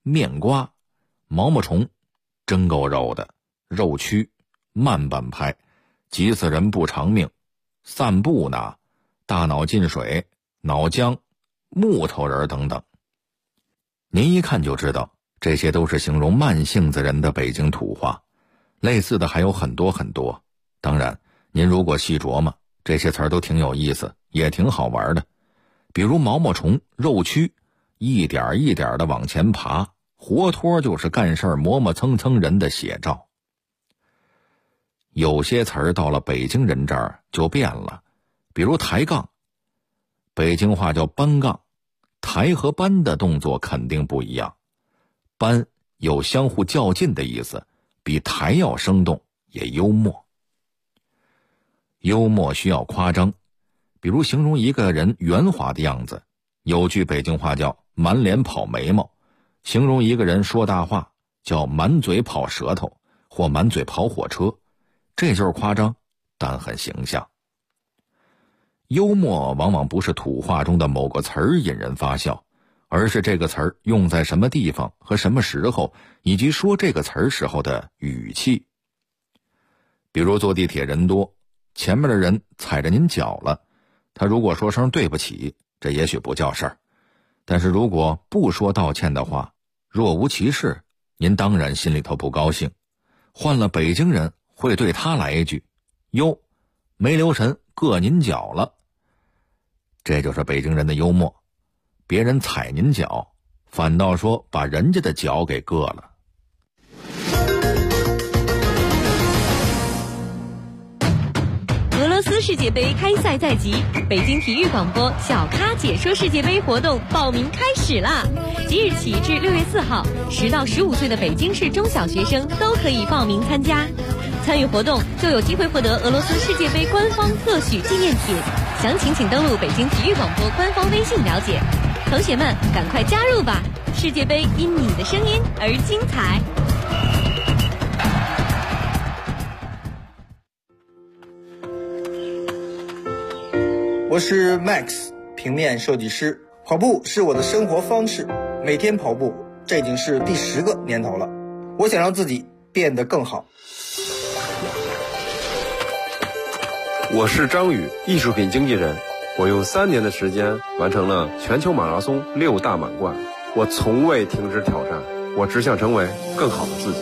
面瓜、毛毛虫，真够肉的，肉蛆、慢半拍、急死人不偿命、散步呢、大脑进水、脑浆、木头人等等。您一看就知道，这些都是形容慢性子人的北京土话，类似的还有很多很多。当然，您如果细琢磨，这些词儿都挺有意思，也挺好玩的。比如毛毛虫、肉蛆，一点一点的往前爬，活脱就是干事儿磨磨蹭蹭人的写照。有些词儿到了北京人这儿就变了，比如抬杠，北京话叫搬杠，抬和搬的动作肯定不一样。搬有相互较劲的意思，比抬要生动，也幽默。幽默需要夸张，比如形容一个人圆滑的样子，有句北京话叫满脸跑眉毛，形容一个人说大话叫满嘴跑舌头或满嘴跑火车，这就是夸张，但很形象。幽默往往不是土话中的某个词儿引人发笑，而是这个词儿用在什么地方和什么时候，以及说这个词儿时候的语气。比如坐地铁人多，前面的人踩着您脚了，他如果说声对不起，这也许不叫事儿，但是如果不说道歉的话，若无其事，您当然心里头不高兴。换了北京人会对他来一句，哟，没留神硌您脚了。这就是北京人的幽默，别人踩您脚，反倒说把人家的脚给硌了。 俄罗斯世界杯开赛在即，北京体育广播小咖解说世界杯活动报名开始啦！即日起至6月4号，10到15岁的北京市中小学生都可以报名参加。参与活动就有机会获得俄罗斯世界杯官方特许纪念品，详情请登录北京体育广播官方微信了解。同学们，赶快加入吧！世界杯因你的声音而精彩。 我是 Max， 平面设计师。跑步是我的生活方式，每天跑步，这已经是第10个年头了。我想让自己变得更好。 我是张宇，艺术品经纪人。我用3年的时间完成了全球马拉松6大满贯。我从未停止挑战，我只想成为更好的自己。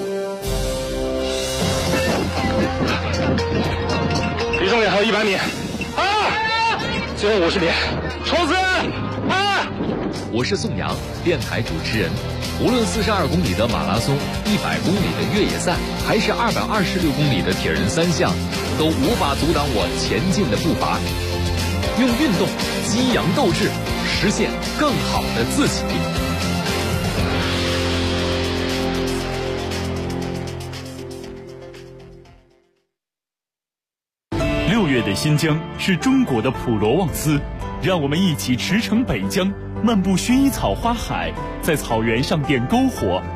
离终点还有100米。最后50米，冲刺！ 我是宋阳，电台主持人。无论42公里的马拉松、100公里的越野赛，还是226公里的铁人3项，都无法阻挡我前进的步伐。用运动激扬斗志，实现更好的自己。 6月的新疆是中国的普罗旺斯，让我们一起驰骋北疆，漫步薰衣草花海，在草原上点篝火。